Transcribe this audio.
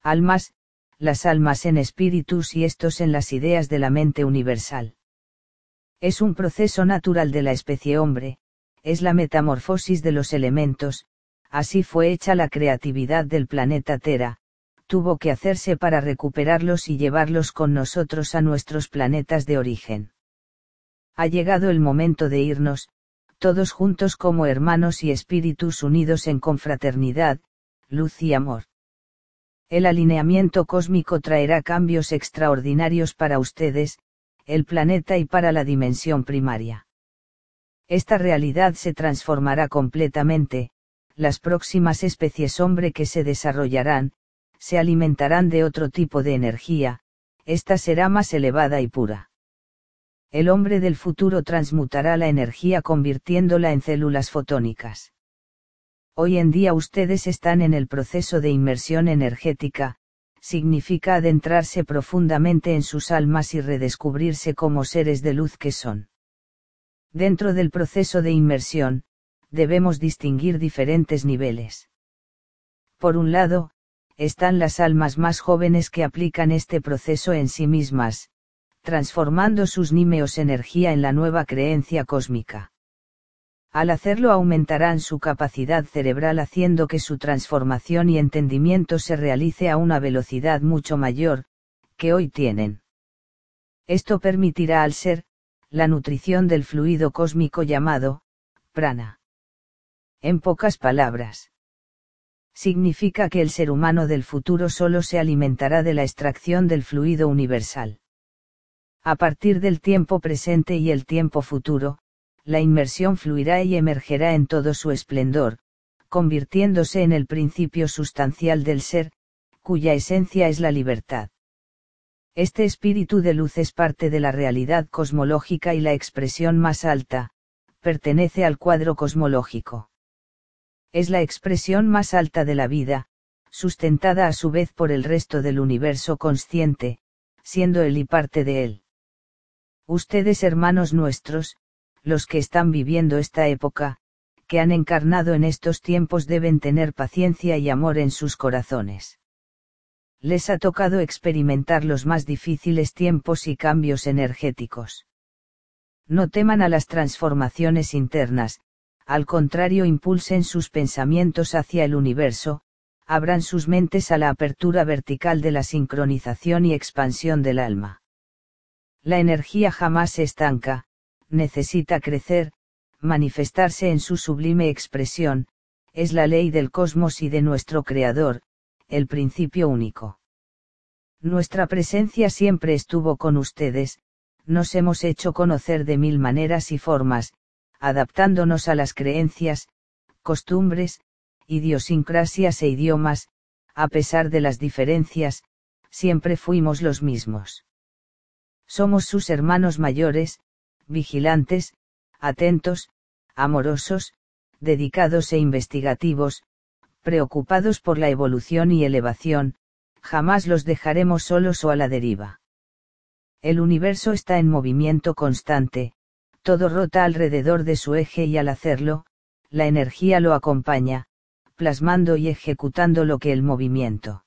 almas, las almas en espíritus y estos en las ideas de la mente universal. Es un proceso natural de la especie hombre, es la metamorfosis de los elementos, así fue hecha la creatividad del planeta Tera, tuvo que hacerse para recuperarlos y llevarlos con nosotros a nuestros planetas de origen. Ha llegado el momento de irnos, todos juntos como hermanos y espíritus unidos en confraternidad, luz y amor. El alineamiento cósmico traerá cambios extraordinarios para ustedes, el planeta y para la dimensión primaria. Esta realidad se transformará completamente, las próximas especies hombre que se desarrollarán, se alimentarán de otro tipo de energía, esta será más elevada y pura. El hombre del futuro transmutará la energía convirtiéndola en células fotónicas. Hoy en día ustedes están en el proceso de inmersión energética, significa adentrarse profundamente en sus almas y redescubrirse como seres de luz que son. Dentro del proceso de inmersión, debemos distinguir diferentes niveles. Por un lado, están las almas más jóvenes que aplican este proceso en sí mismas, transformando sus nímeos energía en la nueva creencia cósmica. Al hacerlo aumentarán su capacidad cerebral haciendo que su transformación y entendimiento se realice a una velocidad mucho mayor, que hoy tienen. Esto permitirá al ser, la nutrición del fluido cósmico llamado, prana. En pocas palabras, significa que el ser humano del futuro solo se alimentará de la extracción del fluido universal. A partir del tiempo presente y el tiempo futuro, la inmersión fluirá y emergerá en todo su esplendor, convirtiéndose en el principio sustancial del ser, cuya esencia es la libertad. Este espíritu de luz es parte de la realidad cosmológica y la expresión más alta, pertenece al cuadro cosmológico. Es la expresión más alta de la vida, sustentada a su vez por el resto del universo consciente, siendo él y parte de él. Ustedes hermanos nuestros, los que están viviendo esta época, que han encarnado en estos tiempos deben tener paciencia y amor en sus corazones. Les ha tocado experimentar los más difíciles tiempos y cambios energéticos. No teman a las transformaciones internas, al contrario impulsen sus pensamientos hacia el universo, abran sus mentes a la apertura vertical de la sincronización y expansión del alma. La energía jamás se estanca, necesita crecer, manifestarse en su sublime expresión, es la ley del cosmos y de nuestro Creador, el principio único. Nuestra presencia siempre estuvo con ustedes, nos hemos hecho conocer de mil maneras y formas, adaptándonos a las creencias, costumbres, idiosincrasias e idiomas, a pesar de las diferencias, siempre fuimos los mismos. Somos sus hermanos mayores, vigilantes, atentos, amorosos, dedicados e investigativos, preocupados por la evolución y elevación, jamás los dejaremos solos o a la deriva. El universo está en movimiento constante, todo rota alrededor de su eje y al hacerlo, la energía lo acompaña, plasmando y ejecutando lo que el movimiento